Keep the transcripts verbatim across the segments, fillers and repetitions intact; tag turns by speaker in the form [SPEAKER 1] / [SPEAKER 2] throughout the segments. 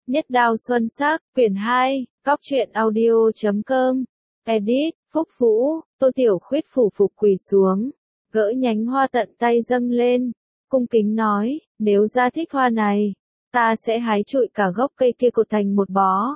[SPEAKER 1] Nhất đao xuân sắc, quyển hai, cóc truyện audio chấm com, edit, Phúc Vũ, Tô Tiểu Khuyết phủ phục quỳ xuống, gỡ nhánh hoa tận tay dâng lên, cung kính nói, nếu gia thích hoa này, ta sẽ hái trụi cả gốc cây kia cột thành một bó.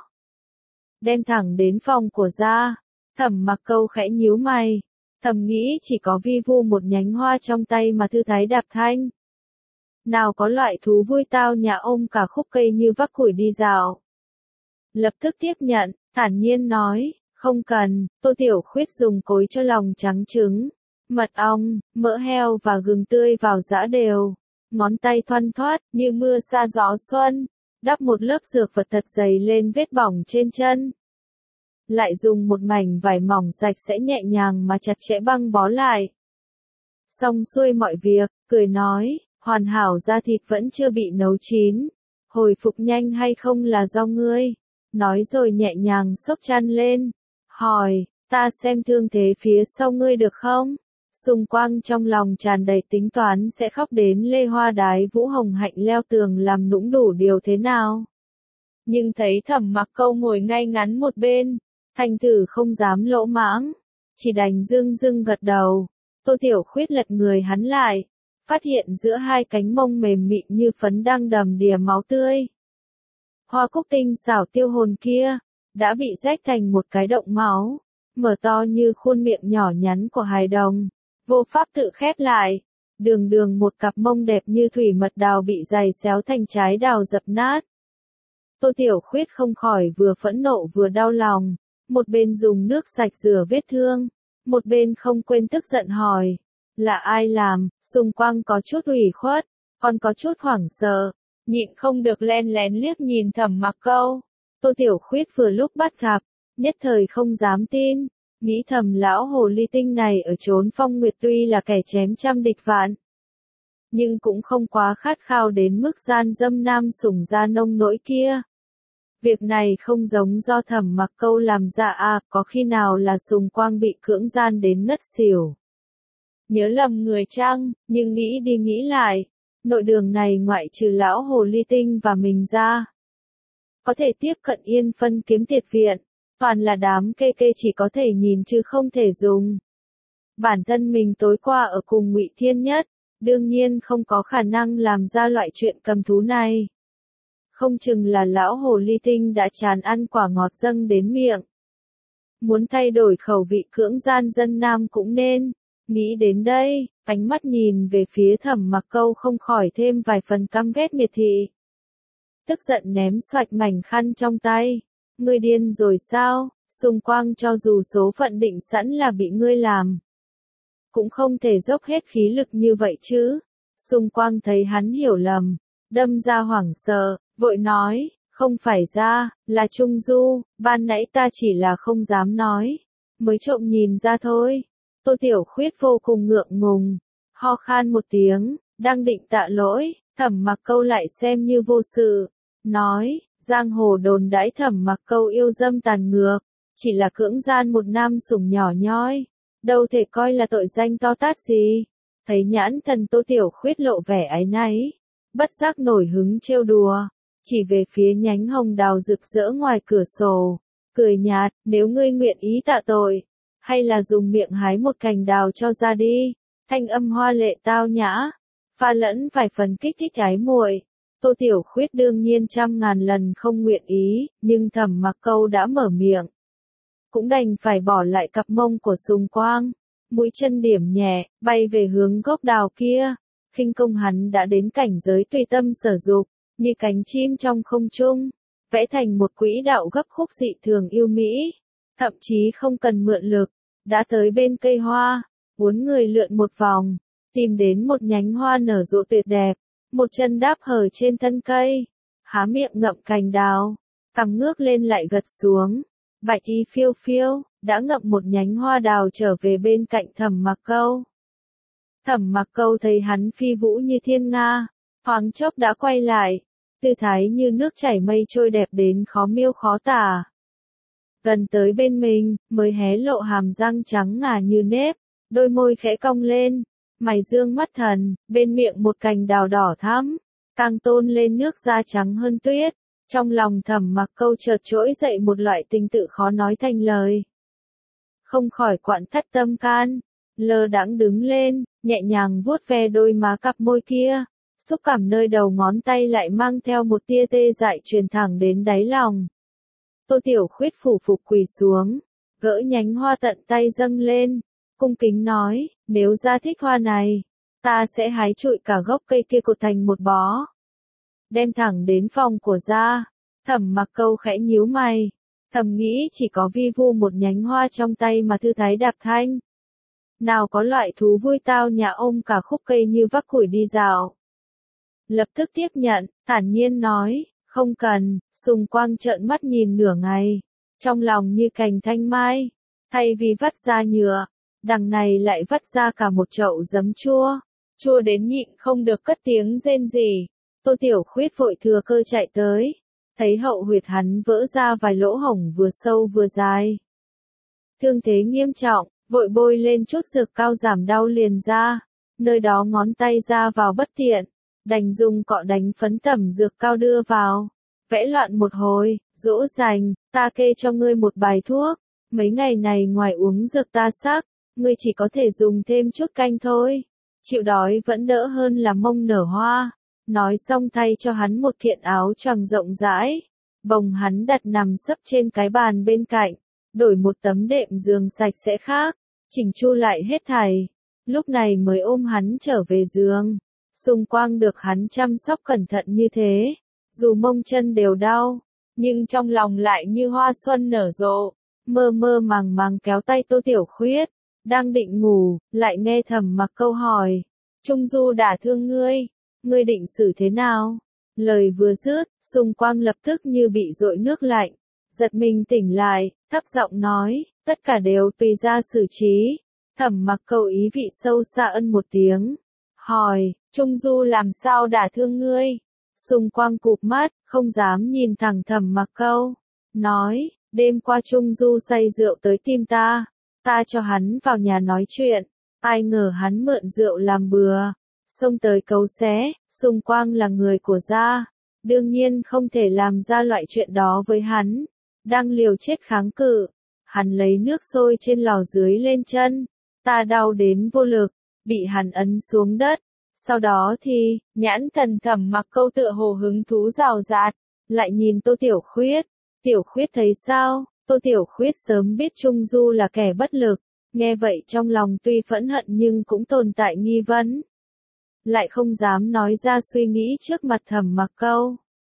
[SPEAKER 1] Đem thẳng đến phòng của gia, Thẩm Mặc Câu khẽ nhíu mày, thầm nghĩ chỉ có vi vu một nhánh hoa trong tay mà thư thái đạp thanh. Nào có loại thú vui tao nhà ôm cả khúc cây như vác củi đi dạo. Lập tức tiếp nhận, thản nhiên nói, không cần, Tô Tiểu Khuyết dùng cối cho lòng trắng trứng, mật ong, mỡ heo và gừng tươi vào giã đều, ngón tay thoăn thoắt như mưa sa gió xuân, đắp một lớp dược vật thật dày lên vết bỏng trên chân. Lại dùng một mảnh vải mỏng sạch sẽ nhẹ nhàng mà chặt chẽ băng bó lại. Xong xuôi mọi việc, cười nói, hoàn hảo da thịt vẫn chưa bị nấu chín, hồi phục nhanh hay không là do ngươi. Nói rồi nhẹ nhàng xốc chăn lên, hỏi, ta xem thương thế phía sau ngươi được không? Sùng Quang trong lòng tràn đầy tính toán sẽ khóc đến lê hoa đái Vũ Hồng Hạnh leo tường làm nũng đủ điều thế nào. Nhưng thấy Thẩm Mặc Câu ngồi ngay ngắn một bên, thành thử không dám lỗ mãng, chỉ đành dưng dưng gật đầu. Tô Tiểu Khuyết lật người hắn lại, phát hiện giữa hai cánh mông mềm mịn như phấn đang đầm đìa máu tươi. Hoa cúc tinh xảo tiêu hồn kia, đã bị rách thành một cái động máu, mở to như khuôn miệng nhỏ nhắn của hài đồng, vô pháp tự khép lại, đường đường một cặp mông đẹp như thủy mật đào bị giày xéo thành trái đào dập nát. Tô Tiểu Khuyết không khỏi vừa phẫn nộ vừa đau lòng, một bên dùng nước sạch rửa vết thương, một bên không quên tức giận hỏi, là ai làm? Sùng Quang có chút ủy khuất, còn có chút hoảng sợ, nhịn không được len lén liếc nhìn Thẩm Mặc Câu. Tô Tiểu Khuyết vừa lúc bắt gặp, nhất thời không dám tin, nghĩ thầm lão hồ ly tinh này ở chốn phong nguyệt tuy là kẻ chém trăm địch vạn, nhưng cũng không quá khát khao đến mức gian dâm nam sủng gia nông nỗi kia. Việc này không giống do Thẩm Mặc Câu làm ra à, có khi nào là Sùng Quang bị cưỡng gian đến ngất xỉu. Nhớ lầm người chăng, nhưng nghĩ đi nghĩ lại, nội đường này ngoại trừ lão hồ ly tinh và mình ra, có thể tiếp cận Yên Phân kiếm tiệt viện, toàn là đám kê kê chỉ có thể nhìn chứ không thể dùng. Bản thân mình tối qua ở cùng Ngụy Thiên Nhất, đương nhiên không có khả năng làm ra loại chuyện cầm thú này. Không chừng là lão hồ ly tinh đã chán ăn quả ngọt dâng đến miệng. Muốn thay đổi khẩu vị cưỡng gian dân nam cũng nên. Nghĩ đến đây, ánh mắt nhìn về phía Thẩm Mặc Câu không khỏi thêm vài phần căm ghét miệt thị. Tức giận ném xoạch mảnh khăn trong tay. Ngươi điên rồi sao? Sùng Quang cho dù số phận định sẵn là bị ngươi làm, cũng không thể dốc hết khí lực như vậy chứ. Sùng Quang thấy hắn hiểu lầm, đâm ra hoảng sợ, vội nói, không phải ra, là Trung Du, ban nãy ta chỉ là không dám nói, mới trộm nhìn ra thôi. Tô Tiểu Khuyết vô cùng ngượng ngùng, ho khan một tiếng, đang định tạ lỗi, Thẩm Mặc Câu lại xem như vô sự, nói, giang hồ đồn đãi Thẩm Mặc Câu yêu dâm tàn ngược, chỉ là cưỡng gian một nam sủng nhỏ nhoi, đâu thể coi là tội danh to tát gì. Thấy nhãn thần Tô Tiểu Khuyết lộ vẻ áy náy, bất giác nổi hứng trêu đùa, chỉ về phía nhánh hồng đào rực rỡ ngoài cửa sổ, cười nhạt, nếu ngươi nguyện ý tạ tội, hay là dùng miệng hái một cành đào cho ra đi. Thanh âm hoa lệ tao nhã, pha lẫn vài phần kích thích ái muội. Tô Tiểu Khuyết đương nhiên trăm ngàn lần không nguyện ý, nhưng Thẩm Mặc Câu đã mở miệng, cũng đành phải bỏ lại cặp mông của Sùng Quang, mũi chân điểm nhẹ, bay về hướng gốc đào kia. Khinh công hắn đã đến cảnh giới tùy tâm sở dục, như cánh chim trong không trung, vẽ thành một quỹ đạo gấp khúc dị thường yêu mỹ, thậm chí không cần mượn lực, đã tới bên cây hoa, bốn người lượn một vòng, tìm đến một nhánh hoa nở rộ tuyệt đẹp, một chân đáp hở trên thân cây, há miệng ngậm cành đào, cằm ngước lên lại gật xuống, bạch y phiêu phiêu, đã ngậm một nhánh hoa đào trở về bên cạnh Thẩm Mặc Câu. Thẩm Mặc Câu thấy hắn phi vũ như thiên nga, thoáng chốc đã quay lại, tư thái như nước chảy mây trôi đẹp đến khó miêu khó tả. Gần tới bên mình, mới hé lộ hàm răng trắng ngà như nếp, đôi môi khẽ cong lên, mày dương mắt thần, bên miệng một cành đào đỏ thắm, càng tôn lên nước da trắng hơn tuyết, Trong lòng Thẩm Mặc Câu chợt trỗi dậy một loại tình tự khó nói thành lời. Không khỏi quặn thắt tâm can, lơ đãng đứng lên, nhẹ nhàng vuốt ve đôi má cặp môi kia, xúc cảm nơi đầu ngón tay lại mang theo một tia tê dại truyền thẳng đến đáy lòng. Tô Tiểu Khuyết phủ phục quỳ xuống, gỡ nhánh hoa tận tay dâng lên, cung kính nói, nếu ra thích hoa này, ta sẽ hái trụi cả gốc cây kia cột thành một bó. Đem thẳng đến phòng của gia. Thẩm Mặc Câu khẽ nhíu mày, thầm nghĩ chỉ có vi vu một nhánh hoa trong tay mà thư thái đạp thanh. Nào có loại thú vui tao nhã ôm cả khúc cây như vác củi đi dạo. Lập tức tiếp nhận, thản nhiên nói, không cần. Sùng Quang trợn mắt nhìn nửa ngày, trong lòng như cành thanh mai, thay vì vắt ra nhựa, đằng này lại vắt ra cả một chậu giấm chua, chua đến nhịn không được cất tiếng rên rỉ. Tô Tiểu Khuyết vội thừa cơ chạy tới, thấy hậu huyệt hắn vỡ ra vài lỗ hổng vừa sâu vừa dài. Thương thế nghiêm trọng, vội bôi lên chút dược cao giảm đau liền ra, nơi đó ngón tay ra vào bất tiện, đành dùng cọ đánh phấn tẩm dược cao đưa vào, vẽ loạn một hồi, dỗ dành, ta kê cho ngươi một bài thuốc, mấy ngày này ngoài uống dược ta sắc, ngươi chỉ có thể dùng thêm chút canh thôi, chịu đói vẫn đỡ hơn là mông nở hoa. Nói xong thay cho hắn một kiện áo choàng rộng rãi, bồng hắn đặt nằm sấp trên cái bàn bên cạnh, đổi một tấm đệm giường sạch sẽ khác, chỉnh chu lại hết thảy, lúc này mới ôm hắn trở về giường. Sùng Quang được hắn chăm sóc cẩn thận như thế, dù mông chân đều đau, nhưng trong lòng lại như hoa xuân nở rộ, mơ mơ màng màng kéo tay Tô Tiểu Khuyết, đang định ngủ, lại nghe Thẩm Mặc Câu hỏi, Trung Du đả thương ngươi, ngươi định xử thế nào? Lời vừa dứt, Sùng Quang lập tức như bị dội nước lạnh, giật mình tỉnh lại, thấp giọng nói, tất cả đều tùy ra xử trí. Thẩm Mặc Câu ý vị sâu xa ân một tiếng, hỏi, Trung Du làm sao đả thương ngươi? Sùng Quang cụp mắt, không dám nhìn thẳng Thẩm Mặc Câu, nói, đêm qua Trung Du say rượu tới tìm ta, ta cho hắn vào nhà nói chuyện, ai ngờ hắn mượn rượu làm bừa, xông tới cấu xé. Sùng Quang là người của gia, đương nhiên không thể làm ra loại chuyện đó với hắn, đang liều chết kháng cự, hắn lấy nước sôi trên lò dưới lên chân, ta đau đến vô lực, bị hắn ấn xuống đất, sau đó thì, nhãn thần Thẩm Mặc Câu tựa hồ hứng thú rào rạt, lại nhìn Tô Tiểu Khuyết, Tiểu Khuyết thấy sao? Tô Tiểu Khuyết sớm biết Trung Du là kẻ bất lực, nghe vậy trong lòng tuy phẫn hận nhưng cũng tồn tại nghi vấn, lại không dám nói ra suy nghĩ trước mặt Thẩm Mặc Câu.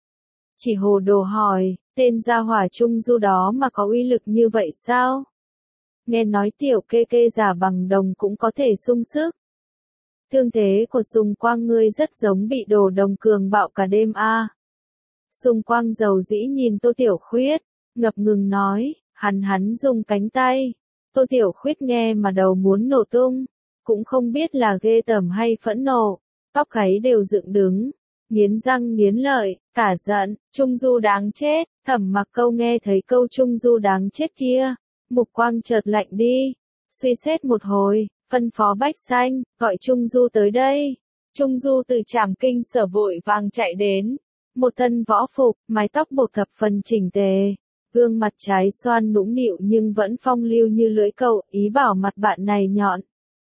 [SPEAKER 1] Chỉ hồ đồ hỏi, tên gia hỏa Trung Du đó mà có uy lực như vậy sao? Nghe nói tiểu kê kê giả bằng đồng cũng có thể sung sức. Thương thế của Sùng Quang ngươi rất giống bị đồ đồng cường bạo cả đêm a. À. Sùng Quang dầu dĩ nhìn Tô Tiểu Khuyết, ngập ngừng nói, hắn hắn dùng cánh tay. Tô Tiểu Khuyết nghe mà đầu muốn nổ tung, cũng không biết là ghê tởm hay phẫn nộ, tóc gáy đều dựng đứng, nghiến răng nghiến lợi, cả giận, Trung Du đáng chết. Thẩm Mặc Câu nghe thấy câu Trung Du đáng chết kia, mục quang chợt lạnh đi, suy xét một hồi, phân phó Bách Xanh, gọi Trung Du tới đây. Trung Du từ Trảm Kinh Sở vội vàng chạy đến, một thân võ phục, mái tóc buộc thập phần chỉnh tề, gương mặt trái xoan nũng nịu nhưng vẫn phong lưu như lưỡi câu, ý bảo mặt bạn này nhọn.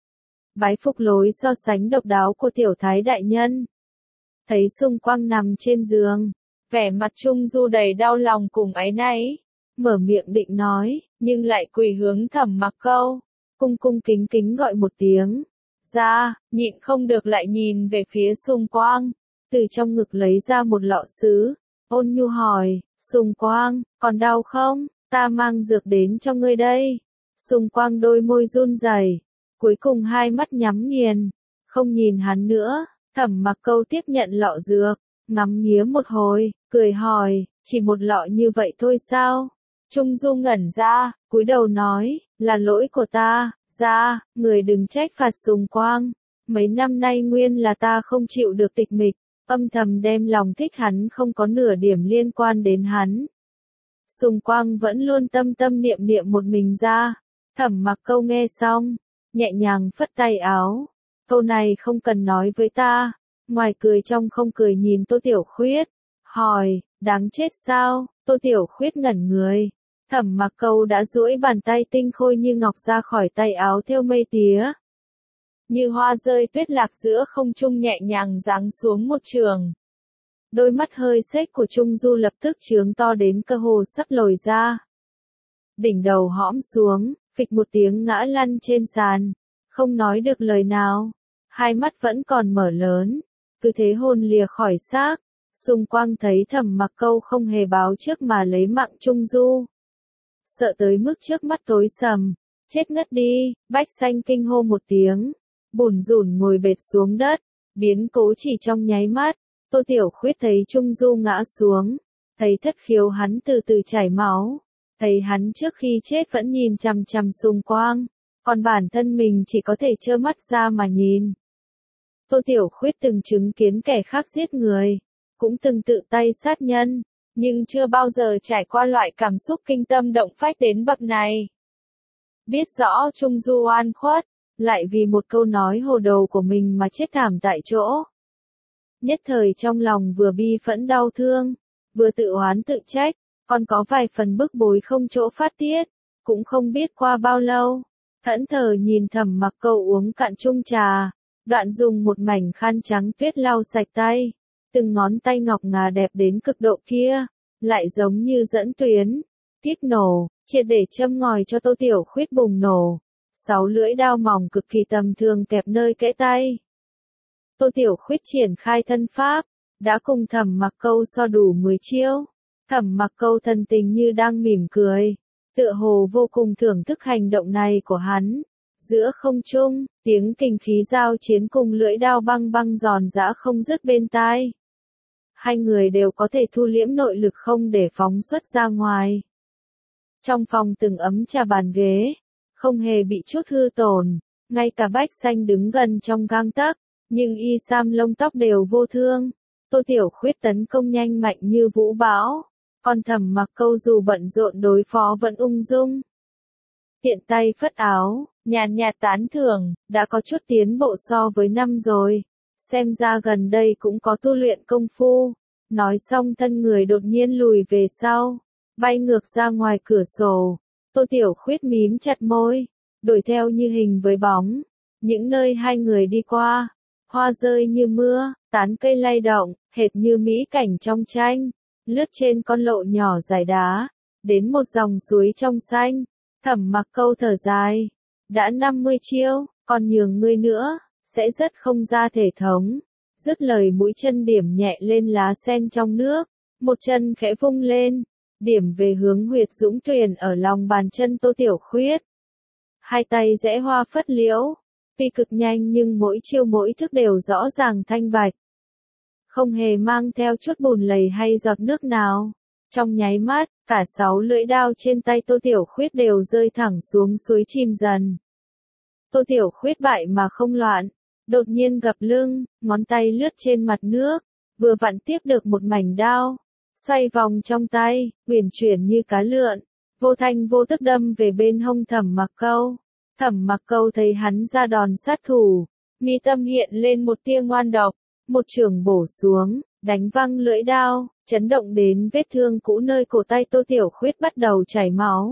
[SPEAKER 1] Bái phục lối so sánh độc đáo của tiểu thái đại nhân. Thấy Sùng Quang nằm trên giường, vẻ mặt Trung Du đầy đau lòng cùng áy náy, mở miệng định nói, nhưng lại quỳ hướng Thẩm Mặc Câu, cung cung kính kính gọi một tiếng, ra, nhịn không được lại nhìn về phía Sùng Quang, từ trong ngực lấy ra một lọ sứ, ôn nhu hỏi, Sùng Quang, còn đau không? Ta mang dược đến cho ngươi đây. Sùng Quang đôi môi run rẩy, cuối cùng hai mắt nhắm nghiền, không nhìn hắn nữa. Thẩm Mặc Câu tiếp nhận lọ dược, ngắm nghía một hồi, cười hỏi, chỉ một lọ như vậy thôi sao? Trung Du ngẩn ra, cúi đầu nói, là lỗi của ta, ra, người đừng trách phạt Sùng Quang. Mấy năm nay nguyên là ta không chịu được tịch mịch, âm thầm đem lòng thích hắn không có nửa điểm liên quan đến hắn. Sùng Quang vẫn luôn tâm tâm niệm niệm một mình ra. Thẩm Mặc Câu nghe xong, nhẹ nhàng phất tay áo. Câu này không cần nói với ta. Ngoài cười trong không cười nhìn Tô Tiểu Khuyết, hỏi, Đáng chết sao, Tô Tiểu Khuyết ngẩn người. Thẩm Mặc Câu đã duỗi bàn tay tinh khôi như ngọc ra khỏi tay áo thêu mây tía. Như hoa rơi tuyết lạc giữa không trung nhẹ nhàng giáng xuống một trường. Đôi mắt hơi xếch của Trung Du lập tức trướng to đến cơ hồ sắp lồi ra. Đỉnh đầu hõm xuống, phịch một tiếng ngã lăn trên sàn, không nói được lời nào, hai mắt vẫn còn mở lớn, cứ thế hồn lìa khỏi xác. Xung quanh thấy Thẩm Mặc Câu không hề báo trước mà lấy mạng Trung Du. Sợ tới mức trước mắt tối sầm, chết ngất đi, Bách Xanh kinh hô một tiếng, bủn rủn ngồi bệt xuống đất, biến cố chỉ trong nháy mắt. Tô Tiểu Khuyết thấy Trung Du ngã xuống, thấy thất khiếu hắn từ từ chảy máu, thấy hắn trước khi chết vẫn nhìn chằm chằm xung quanh, còn bản thân mình chỉ có thể trơ mắt ra mà nhìn. Tô Tiểu Khuyết từng chứng kiến kẻ khác giết người, cũng từng tự tay sát nhân, nhưng chưa bao giờ trải qua loại cảm xúc kinh tâm động phách đến bậc này. Biết rõ Trung Du oan khuất, lại vì một câu nói hồ đồ của mình mà chết thảm tại chỗ. Nhất thời trong lòng vừa bi phẫn đau thương, vừa tự oán tự trách, còn có vài phần bức bối không chỗ phát tiết, cũng không biết qua bao lâu. Thẫn thờ nhìn Thẩm Mặc Câu uống cạn chung trà, đoạn dùng một mảnh khăn trắng tuyết lau sạch tay. Từng ngón tay ngọc ngà đẹp đến cực độ kia, lại giống như dẫn tuyến, kích nổ, triệt để châm ngòi cho Tô Tiểu Khuyết bùng nổ. Sáu lưỡi đao mỏng cực kỳ tầm thường kẹp nơi kẽ tay. Tô Tiểu Khuyết triển khai thân pháp, đã cùng Thẩm Mặc Câu so đủ mười chiêu. Thẩm Mặc Câu thân tình như đang mỉm cười, tựa hồ vô cùng thưởng thức hành động này của hắn. Giữa không trung, tiếng kình khí giao chiến cùng lưỡi đao băng băng giòn giã không dứt bên tai. Hai người đều có thể thu liễm nội lực không để phóng xuất ra ngoài. Trong phòng từng ấm trà bàn ghế, không hề bị chút hư tổn, ngay cả Bách Xanh đứng gần trong gang tấc, nhưng y sam lông tóc đều vô thương. Tô Tiểu Khuyết tấn công nhanh mạnh như vũ bão, còn Thẩm Mặc Câu dù bận rộn đối phó vẫn ung dung. Tiện tay phất áo, nhàn nhạt tán thưởng, đã có chút tiến bộ so với năm rồi. Xem ra gần đây cũng có tu luyện công phu. Nói xong thân người đột nhiên lùi về sau, bay ngược ra ngoài cửa sổ. Tô Tiểu Khuyết mím chặt môi, đuổi theo như hình với bóng. Những nơi hai người đi qua, hoa rơi như mưa, tán cây lay động, hệt như mỹ cảnh trong tranh. Lướt trên con lộ nhỏ dài đá, đến một dòng suối trong xanh. Thẩm Mặc Câu thở dài, đã năm mươi chiêu, còn nhường ngươi nữa, sẽ rất không ra thể thống. Dứt lời mũi chân điểm nhẹ lên lá sen trong nước, một chân khẽ vung lên, điểm về hướng huyệt dũng tuyền ở lòng bàn chân Tô Tiểu Khuyết. Hai tay rẽ hoa phất liễu, tuy cực nhanh nhưng mỗi chiêu mỗi thức đều rõ ràng thanh bạch. Không hề mang theo chút bùn lầy hay giọt nước nào. Trong nháy mắt, cả sáu lưỡi đao trên tay Tô Tiểu Khuyết đều rơi thẳng xuống suối chìm dần. Tô Tiểu Khuyết bại mà không loạn, đột nhiên gập lưng, ngón tay lướt trên mặt nước, vừa vặn tiếp được một mảnh đao, xoay vòng trong tay, uyển chuyển như cá lượn, vô thanh vô tức đâm về bên hông Thẩm Mặc Câu. Thẩm Mặc Câu thấy hắn ra đòn sát thủ, mi tâm hiện lên một tia ngoan độc, một chưởng bổ xuống, đánh văng lưỡi đao, chấn động đến vết thương cũ nơi cổ tay Tô Tiểu Khuyết bắt đầu chảy máu.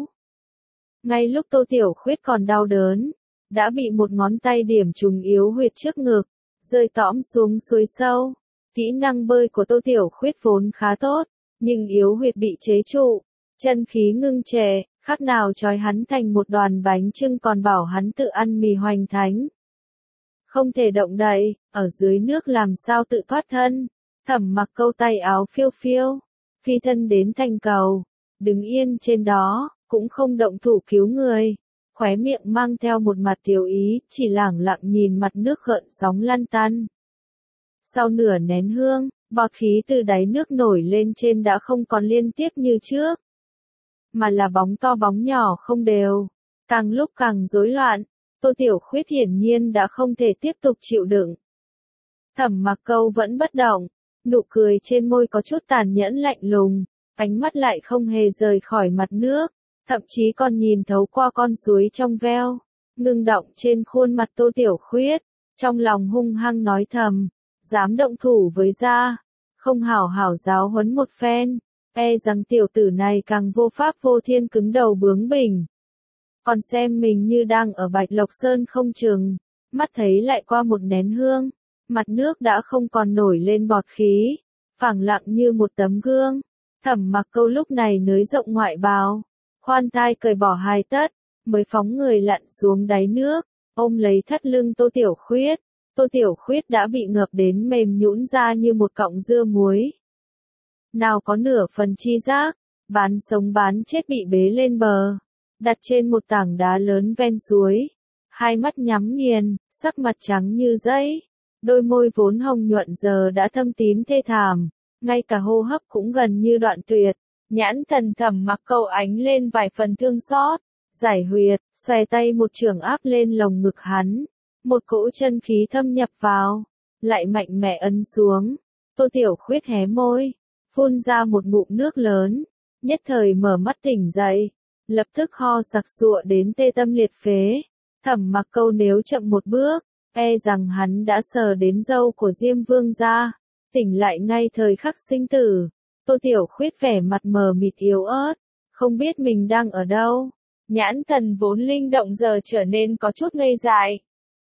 [SPEAKER 1] Ngay lúc Tô Tiểu Khuyết còn đau đớn, đã bị một ngón tay điểm trúng yếu huyệt trước ngực, rơi tõm xuống suối sâu. Kỹ năng bơi của Tô Tiểu Khuyết vốn khá tốt, nhưng yếu huyệt bị chế trụ, chân khí ngưng trệ, khác nào trói hắn thành một đoàn bánh chưng còn bảo hắn tự ăn mì hoành thánh. Không thể động đậy, ở dưới nước làm sao tự thoát thân. Thẩm Mặc Câu tay áo phiêu phiêu, phi thân đến thành cầu, đứng yên trên đó, cũng không động thủ cứu người. Khóe miệng mang theo một mặt thiếu ý, chỉ lẳng lặng nhìn mặt nước gợn sóng lăn tăn. Sau nửa nén hương, bọt khí từ đáy nước nổi lên trên đã không còn liên tiếp như trước, mà là bóng to bóng nhỏ không đều, càng lúc càng rối loạn. Tô Tiểu Khuyết hiển nhiên đã không thể tiếp tục chịu đựng. Thẩm Mặc Câu vẫn bất động, nụ cười trên môi có chút tàn nhẫn lạnh lùng, ánh mắt lại không hề rời khỏi mặt nước, thậm chí còn nhìn thấu qua con suối trong veo, ngưng động trên khuôn mặt Tô Tiểu Khuyết, trong lòng hung hăng nói thầm, dám động thủ với gia, không hảo hảo giáo huấn một phen, e rằng tiểu tử này càng vô pháp vô thiên cứng đầu bướng bỉnh. Còn xem mình như đang ở Bạch Lộc Sơn không chừng, mắt thấy lại qua một nén hương, mặt nước đã không còn nổi lên bọt khí, phẳng lặng như một tấm gương. Thẩm Mặc Câu lúc này nới rộng ngoại bào, khoan thai cởi bỏ hai tất, mới phóng người lặn xuống đáy nước, ôm lấy thắt lưng Tô Tiểu Khuyết. Tô Tiểu Khuyết đã bị ngập đến mềm nhũn ra như một cọng dưa muối. Nào có nửa phần chi giác, bán sống bán chết bị bế lên bờ, đặt trên một tảng đá lớn ven suối, hai mắt nhắm nghiền, sắc mặt trắng như giấy, đôi môi vốn hồng nhuận giờ đã thâm tím thê thảm, ngay cả hô hấp cũng gần như đoạn tuyệt. Nhãn thần Thẩm Mặc Câu ánh lên vài phần thương xót, giải huyệt, xòe tay một trường áp lên lồng ngực hắn, một cỗ chân khí thâm nhập vào, lại mạnh mẽ ấn xuống. Tô Tiểu Khuyết hé môi, phun ra một ngụm nước lớn, nhất thời mở mắt tỉnh dậy, lập tức ho sặc sụa đến tê tâm liệt phế. Thẩm Mặc Câu nếu chậm một bước, e rằng hắn đã sờ đến râu của Diêm Vương gia, tỉnh lại ngay thời khắc sinh tử. Tô Tiểu Khuyết vẻ mặt mờ mịt yếu ớt, không biết mình đang ở đâu. Nhãn thần vốn linh động giờ trở nên có chút ngây dại.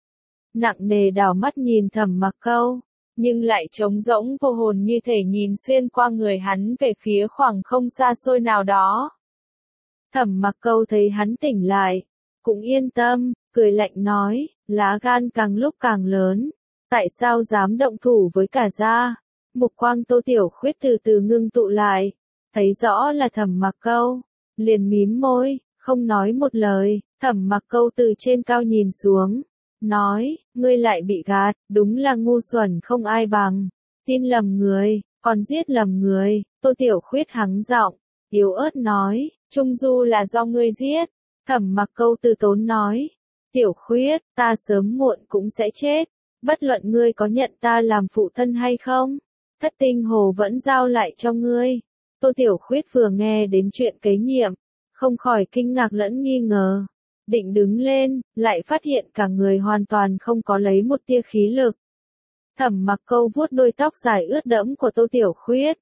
[SPEAKER 1] Nặng nề đảo mắt nhìn Thẩm Mặc Câu, nhưng lại trống rỗng vô hồn như thể nhìn xuyên qua người hắn về phía khoảng không xa xôi nào đó. Thẩm Mặc Câu thấy hắn tỉnh lại, cũng yên tâm, cười lạnh nói, lá gan càng lúc càng lớn, tại sao dám động thủ với cả gia? Mục quang Tô Tiểu Khuyết từ từ ngưng tụ lại, thấy rõ là Thẩm Mặc Câu, liền mím môi, không nói một lời. Thẩm Mặc Câu từ trên cao nhìn xuống, nói, ngươi lại bị gạt, đúng là ngu xuẩn không ai bằng, tin lầm người, còn giết lầm người. Tô Tiểu Khuyết hắng giọng, yếu ớt nói, Trung Du là do ngươi giết. Thẩm Mặc Câu từ tốn nói, Tiểu Khuyết, ta sớm muộn cũng sẽ chết, bất luận ngươi có nhận ta làm phụ thân hay không, Thất Tinh Hồ vẫn giao lại cho ngươi. Tô Tiểu Khuyết vừa nghe đến chuyện kế nhiệm, không khỏi kinh ngạc lẫn nghi ngờ, định đứng lên, lại phát hiện cả người hoàn toàn không có lấy một tia khí lực. Thẩm Mặc Câu vuốt đôi tóc dài ướt đẫm của Tô Tiểu Khuyết,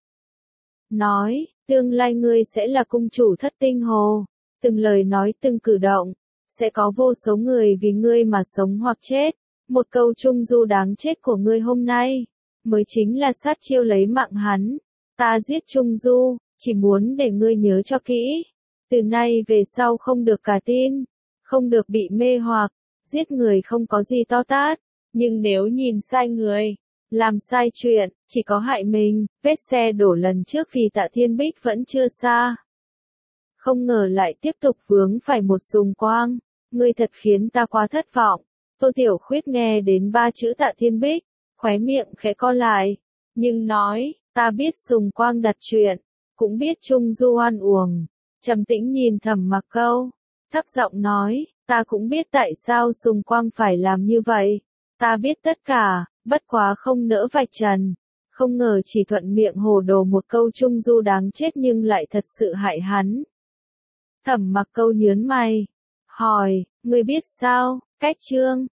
[SPEAKER 1] nói, tương lai ngươi sẽ là cung chủ Thất Tinh Hồ, từng lời nói từng cử động, sẽ có vô số người vì ngươi mà sống hoặc chết. Một câu Trung Du đáng chết của ngươi hôm nay, mới chính là sát chiêu lấy mạng hắn. Ta giết Trung Du, chỉ muốn để ngươi nhớ cho kỹ, từ nay về sau không được cả tin, không được bị mê hoặc, giết người không có gì to tát, nhưng nếu nhìn sai người, làm sai chuyện, chỉ có hại mình. Vết xe đổ lần trước vì Tạ Thiên Bích vẫn chưa xa, không ngờ lại tiếp tục vướng phải một Sùng Quang, ngươi thật khiến ta quá thất vọng. Tô Tiểu Khuyết nghe đến ba chữ Tạ Thiên Bích, khóe miệng khẽ co lại, nhưng nói, ta biết Sùng Quang đặt chuyện, cũng biết Trung Du oan uổng. Trầm tĩnh nhìn Thẩm Mặc Câu, thấp giọng nói, ta cũng biết tại sao Sùng Quang phải làm như vậy, ta biết tất cả, bất quá không nỡ vạch trần, không ngờ chỉ thuận miệng hồ đồ một câu Trung Du đáng chết nhưng lại thật sự hại hắn. Thẩm Mặc Câu nhớn mày, hỏi, ngươi biết sao? Cách chương